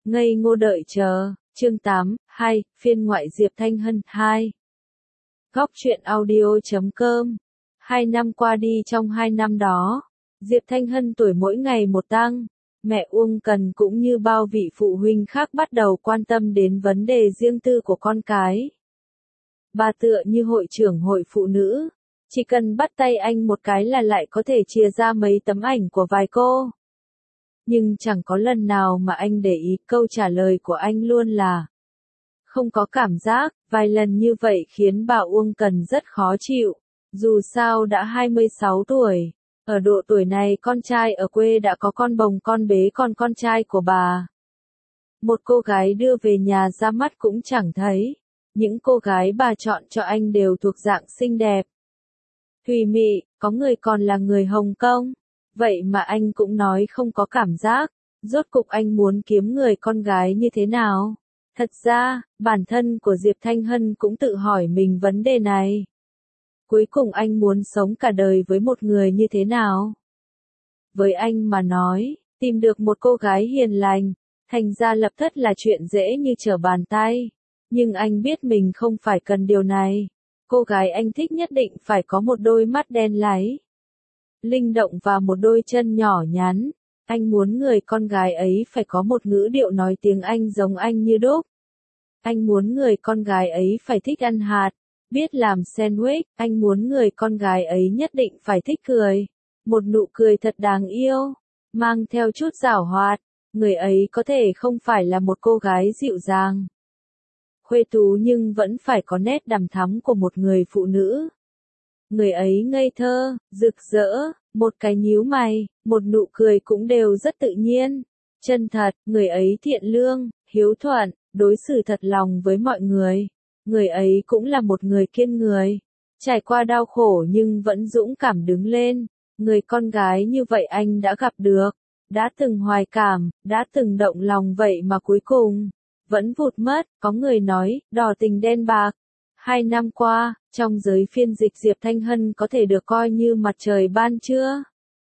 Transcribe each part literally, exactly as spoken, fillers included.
Ngây ngô đợi chờ, chương tám, hai, phiên ngoại Diệp Thanh Hân, hai. Góc truyện audio.com. Hai năm qua đi, trong hai năm đó, Diệp Thanh Hân tuổi mỗi ngày một tăng. Mẹ Uông Cần cũng như bao vị phụ huynh khác bắt đầu quan tâm đến vấn đề riêng tư của con cái. Bà tựa như hội trưởng hội phụ nữ, chỉ cần bắt tay anh một cái là lại có thể chia ra mấy tấm ảnh của vài cô. Nhưng chẳng có lần nào mà anh để ý, câu trả lời của anh luôn là không có cảm giác. Vài lần như vậy khiến bà Uông Cần rất khó chịu. Dù sao đã hai mươi sáu tuổi, ở độ tuổi này con trai ở quê đã có con bồng con bế, còn con trai của bà, một cô gái đưa về nhà ra mắt cũng chẳng thấy. Những cô gái bà chọn cho anh đều thuộc dạng xinh đẹp, thùy mị, có người còn là người Hồng Kông. Vậy mà anh cũng nói không có cảm giác. Rốt cục anh muốn kiếm người con gái như thế nào? Thật ra, bản thân của Diệp Thanh Hân cũng tự hỏi mình vấn đề này. Cuối cùng anh muốn sống cả đời với một người như thế nào? Với anh mà nói, tìm được một cô gái hiền lành, thành ra lập thất là chuyện dễ như trở bàn tay. Nhưng anh biết mình không phải cần điều này. Cô gái anh thích nhất định phải có một đôi mắt đen láy, linh động và một đôi chân nhỏ nhắn. Anh muốn người con gái ấy phải có một ngữ điệu nói tiếng Anh giống anh như đúc. Anh muốn người con gái ấy phải thích ăn hạt, biết làm sandwich. Anh muốn người con gái ấy nhất định phải thích cười, một nụ cười thật đáng yêu, mang theo chút giảo hoạt. Người ấy có thể không phải là một cô gái dịu dàng, khuê tú, nhưng vẫn phải có nét đằm thắm của một người phụ nữ. Người ấy ngây thơ, rực rỡ, một cái nhíu mày, một nụ cười cũng đều rất tự nhiên, chân thật. Người ấy thiện lương, hiếu thuận, đối xử thật lòng với mọi người. Người ấy cũng là một người kiên người, trải qua đau khổ nhưng vẫn dũng cảm đứng lên. Người con gái như vậy anh đã gặp được, đã từng hoài cảm, đã từng động lòng, vậy mà cuối cùng vẫn vụt mất. Có người nói, đỏ tình đen bạc. Hai năm qua, trong giới phiên dịch Diệp Thanh Hân có thể được coi như mặt trời ban trưa.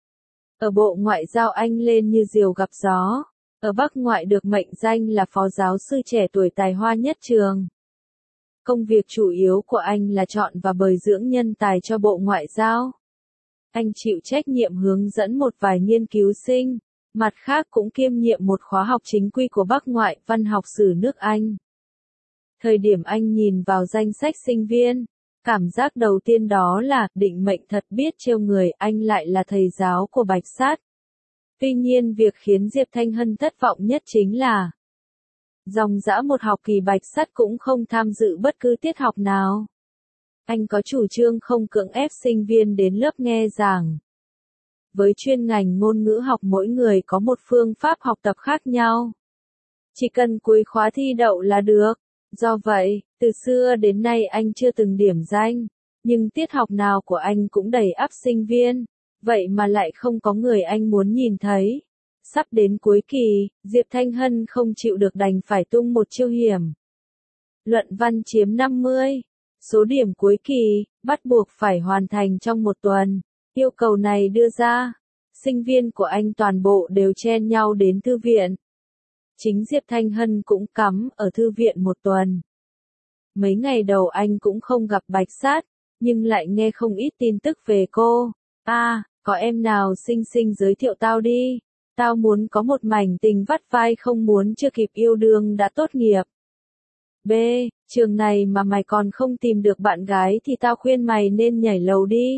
Ở Bộ Ngoại giao anh lên như diều gặp gió. Ở Bắc Ngoại được mệnh danh là phó giáo sư trẻ tuổi tài hoa nhất trường. Công việc chủ yếu của anh là chọn và bồi dưỡng nhân tài cho Bộ Ngoại giao. Anh chịu trách nhiệm hướng dẫn một vài nghiên cứu sinh, mặt khác cũng kiêm nhiệm một khóa học chính quy của Bắc Ngoại văn học sử nước Anh. Thời điểm anh nhìn vào danh sách sinh viên, cảm giác đầu tiên đó là định mệnh thật biết trêu người, anh lại là thầy giáo của Bạch Sát. Tuy nhiên việc khiến Diệp Thanh Hân thất vọng nhất chính là dòng dã một học kỳ Bạch Sát cũng không tham dự bất cứ tiết học nào. Anh có chủ trương không cưỡng ép sinh viên đến lớp nghe giảng. Với chuyên ngành ngôn ngữ học mỗi người có một phương pháp học tập khác nhau. Chỉ cần cuối khóa thi đậu là được. Do vậy, từ xưa đến nay anh chưa từng điểm danh, nhưng tiết học nào của anh cũng đầy ắp sinh viên, vậy mà lại không có người anh muốn nhìn thấy. Sắp đến cuối kỳ, Diệp Thanh Hân không chịu được đành phải tung một chiêu hiểm. Luận văn chiếm năm mươi, số điểm cuối kỳ, bắt buộc phải hoàn thành trong một tuần. Yêu cầu này đưa ra, sinh viên của anh toàn bộ đều chen nhau đến thư viện. Chính Diệp Thanh Hân cũng cắm ở thư viện một tuần. Mấy ngày đầu anh cũng không gặp Bạch Sát, nhưng lại nghe không ít tin tức về cô. A, à, có em nào xinh xinh giới thiệu tao đi. Tao muốn có một mảnh tình vắt vai, không muốn chưa kịp yêu đương đã tốt nghiệp. B, trường này mà mày còn không tìm được bạn gái thì tao khuyên mày nên nhảy lầu đi.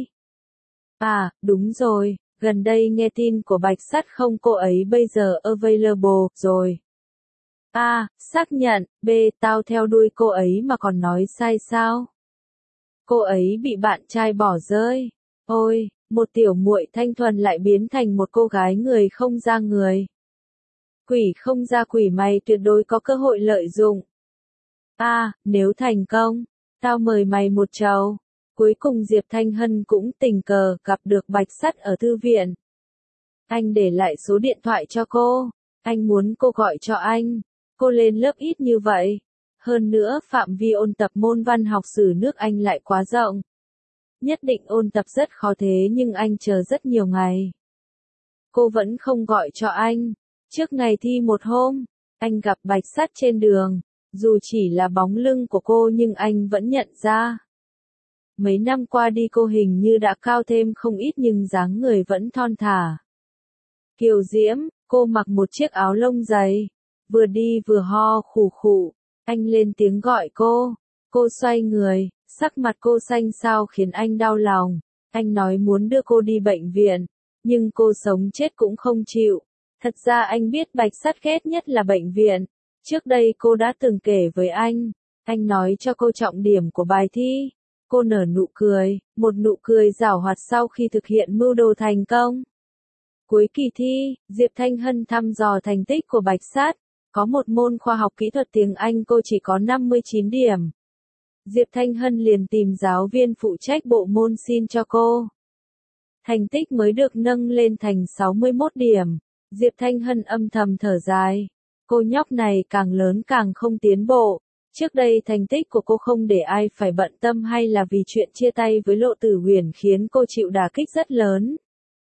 À, đúng rồi, gần đây nghe tin của Bạch Sát không, cô ấy bây giờ available rồi. A, à, xác nhận. B, tao theo đuôi cô ấy mà còn nói sai sao? Cô ấy bị bạn trai bỏ rơi. Ôi, một tiểu muội thanh thuần lại biến thành một cô gái người không ra người. Quỷ không ra quỷ, mày tuyệt đối có cơ hội lợi dụng. A, à, nếu thành công, tao mời mày một chầu. Cuối cùng Diệp Thanh Hân cũng tình cờ gặp được Bạch Sắt ở thư viện. Anh để lại số điện thoại cho cô. Anh muốn cô gọi cho anh. Cô lên lớp ít như vậy. Hơn nữa phạm vi ôn tập môn văn học sử nước Anh lại quá rộng. Nhất định ôn tập rất khó, thế nhưng anh chờ rất nhiều ngày. Cô vẫn không gọi cho anh. Trước ngày thi một hôm, Anh gặp Bạch Sắt trên đường, dù chỉ là bóng lưng của cô nhưng anh vẫn nhận ra. Mấy năm qua đi cô hình như đã cao thêm không ít nhưng dáng người vẫn thon thả. Kiều diễm, cô mặc một chiếc áo lông dày, vừa đi vừa ho khủ khụ. Anh lên tiếng gọi cô, cô xoay người, sắc mặt cô xanh xao khiến anh đau lòng. Anh nói muốn đưa cô đi bệnh viện, nhưng cô sống chết cũng không chịu. Thật ra anh biết Bạch Sắt ghét nhất là bệnh viện. Trước đây cô đã từng kể với anh, anh nói cho cô trọng điểm của bài thi. Cô nở nụ cười, một nụ cười giảo hoạt sau khi thực hiện mưu đồ thành công. Cuối kỳ thi, Diệp Thanh Hân thăm dò thành tích của Bạch Sắt. Có một môn khoa học kỹ thuật tiếng Anh cô chỉ có năm mươi chín điểm. Diệp Thanh Hân liền tìm giáo viên phụ trách bộ môn xin cho cô. Thành tích mới được nâng lên thành sáu mươi mốt điểm. Diệp Thanh Hân âm thầm thở dài. Cô nhóc này càng lớn càng không tiến bộ. Trước đây thành tích của cô không để ai phải bận tâm hay là vì chuyện chia tay với Lộ Tử Huyền khiến cô chịu đả kích rất lớn.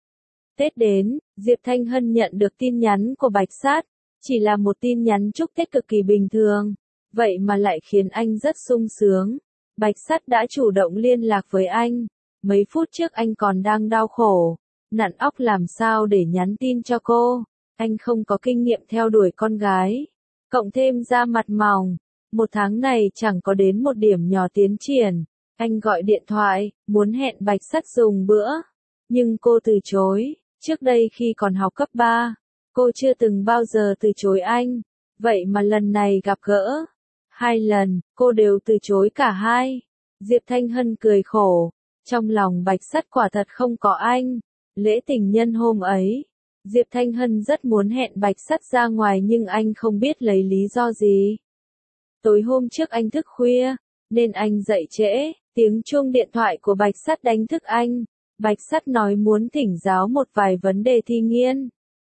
Tết đến, Diệp Thanh Hân nhận được tin nhắn của Bạch Sắt. Chỉ là một tin nhắn chúc Tết cực kỳ bình thường. Vậy mà lại khiến anh rất sung sướng. Bạch Sắt đã chủ động liên lạc với anh. Mấy phút trước anh còn đang đau khổ. Nặn óc làm sao để nhắn tin cho cô. Anh không có kinh nghiệm theo đuổi con gái. Cộng thêm da mặt mỏng. Một tháng này chẳng có đến một điểm nhỏ tiến triển. Anh gọi điện thoại, muốn hẹn Bạch Sắt dùng bữa. Nhưng cô từ chối. Trước đây khi còn học cấp ba, cô chưa từng bao giờ từ chối anh. Vậy mà lần này gặp gỡ. Hai lần, cô đều từ chối cả hai. Diệp Thanh Hân cười khổ. Trong lòng Bạch Sắt quả thật không có anh. Lễ tình nhân hôm ấy, Diệp Thanh Hân rất muốn hẹn Bạch Sắt ra ngoài nhưng anh không biết lấy lý do gì. Tối hôm trước anh thức khuya, nên anh dậy trễ, tiếng chuông điện thoại của Bạch Sắt đánh thức anh. Bạch Sắt nói muốn thỉnh giáo một vài vấn đề thi nghiên.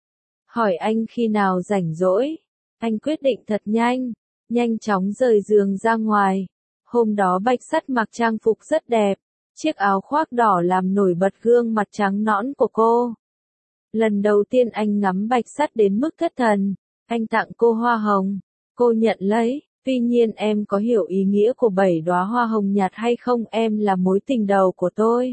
Hỏi anh khi nào rảnh rỗi. Anh quyết định thật nhanh, nhanh chóng rời giường ra ngoài. Hôm đó Bạch Sắt mặc trang phục rất đẹp. Chiếc áo khoác đỏ làm nổi bật gương mặt trắng nõn của cô. Lần đầu tiên anh ngắm Bạch Sắt đến mức thất thần. Anh tặng cô hoa hồng. Cô nhận lấy. Tuy nhiên em có hiểu ý nghĩa của bảy đóa hoa hồng nhạt hay không? Em là mối tình đầu của tôi.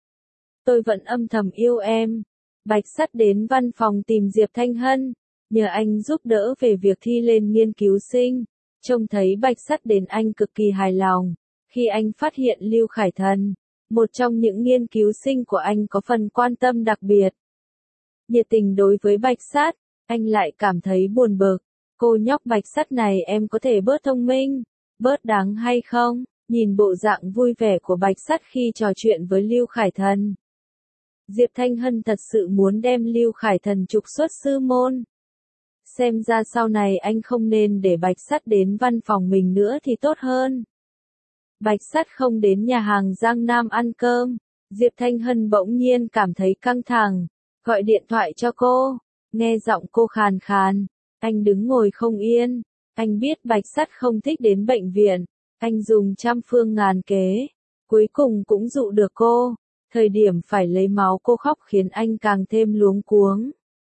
Tôi vẫn âm thầm yêu em. Bạch Sắt đến văn phòng tìm Diệp Thanh Hân, nhờ anh giúp đỡ về việc thi lên nghiên cứu sinh. Trông thấy Bạch Sắt đến anh cực kỳ hài lòng. Khi anh phát hiện Lưu Khải Thần, một trong những nghiên cứu sinh của anh có phần quan tâm đặc biệt. Nhiệt tình đối với Bạch Sắt, anh lại cảm thấy buồn bực. Cô nhóc Bạch Sắt này em có thể bớt thông minh, bớt đáng hay không? Nhìn bộ dạng vui vẻ của Bạch Sắt khi trò chuyện với Lưu Khải Thần. Diệp Thanh Hân thật sự muốn đem Lưu Khải Thần trục xuất sư môn. Xem ra sau này anh không nên để Bạch Sắt đến văn phòng mình nữa thì tốt hơn. Bạch Sắt không đến nhà hàng Giang Nam ăn cơm. Diệp Thanh Hân bỗng nhiên cảm thấy căng thẳng, gọi điện thoại cho cô, nghe giọng cô khàn khàn. Anh đứng ngồi không yên. Anh biết Bạch Sắt không thích đến bệnh viện. Anh dùng trăm phương ngàn kế. Cuối cùng cũng dụ được cô. Thời điểm phải lấy máu cô khóc khiến anh càng thêm luống cuống.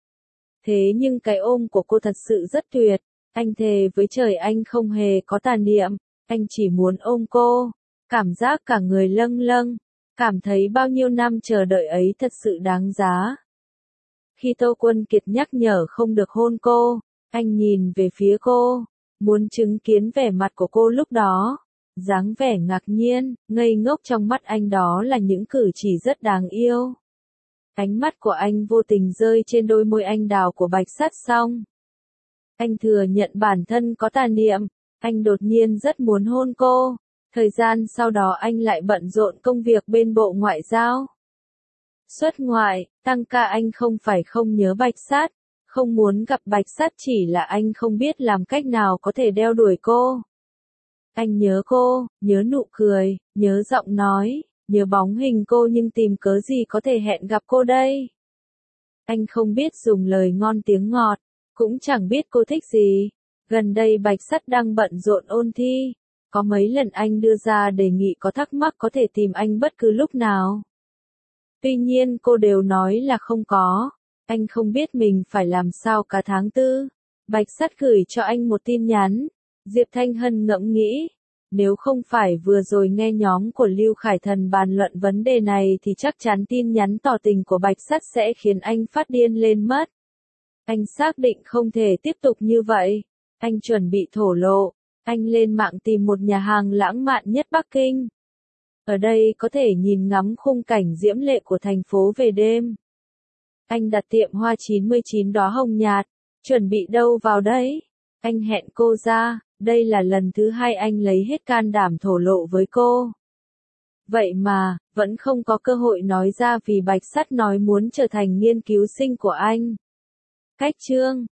Thế nhưng cái ôm của cô thật sự rất tuyệt. Anh thề với trời anh không hề có tà niệm. Anh chỉ muốn ôm cô. Cảm giác cả người lâng lâng. Cảm thấy bao nhiêu năm chờ đợi ấy thật sự đáng giá. Khi Tô Quân Kiệt nhắc nhở không được hôn cô, anh nhìn về phía cô, muốn chứng kiến vẻ mặt của cô lúc đó. Dáng vẻ ngạc nhiên, ngây ngốc trong mắt anh đó là những cử chỉ rất đáng yêu. Ánh mắt của anh vô tình rơi trên đôi môi anh đào của Bạch Sắt xong. Anh thừa nhận bản thân có tà niệm, anh đột nhiên rất muốn hôn cô. Thời gian sau đó anh lại bận rộn công việc bên Bộ Ngoại giao. Xuất ngoại, tăng ca anh không phải không nhớ Bạch Sắt, không muốn gặp Bạch Sắt chỉ là anh không biết làm cách nào có thể đeo đuổi cô. Anh nhớ cô, nhớ nụ cười, nhớ giọng nói, nhớ bóng hình cô nhưng tìm cớ gì có thể hẹn gặp cô đây. Anh không biết dùng lời ngon tiếng ngọt, cũng chẳng biết cô thích gì. Gần đây Bạch Sắt đang bận rộn ôn thi, có mấy lần anh đưa ra đề nghị có thắc mắc có thể tìm anh bất cứ lúc nào. Tuy nhiên cô đều nói là không có, anh không biết mình phải làm sao cả tháng tư. Bạch Sắt gửi cho anh một tin nhắn. Diệp Thanh Hân ngẫm nghĩ. Nếu không phải vừa rồi nghe nhóm của Lưu Khải Thần bàn luận vấn đề này thì chắc chắn tin nhắn tỏ tình của Bạch Sắt sẽ khiến anh phát điên lên mất. Anh xác định không thể tiếp tục như vậy. Anh chuẩn bị thổ lộ. Anh lên mạng tìm một nhà hàng lãng mạn nhất Bắc Kinh. Ở đây có thể nhìn ngắm khung cảnh diễm lệ của thành phố về đêm. Anh đặt tiệm hoa chín mươi chín đóa hồng nhạt. Chuẩn bị đâu vào đấy? Anh hẹn cô ra. Đây là lần thứ hai anh lấy hết can đảm thổ lộ với cô. Vậy mà, vẫn không có cơ hội nói ra vì Bạch Sắt nói muốn trở thành nghiên cứu sinh của anh. Cách chương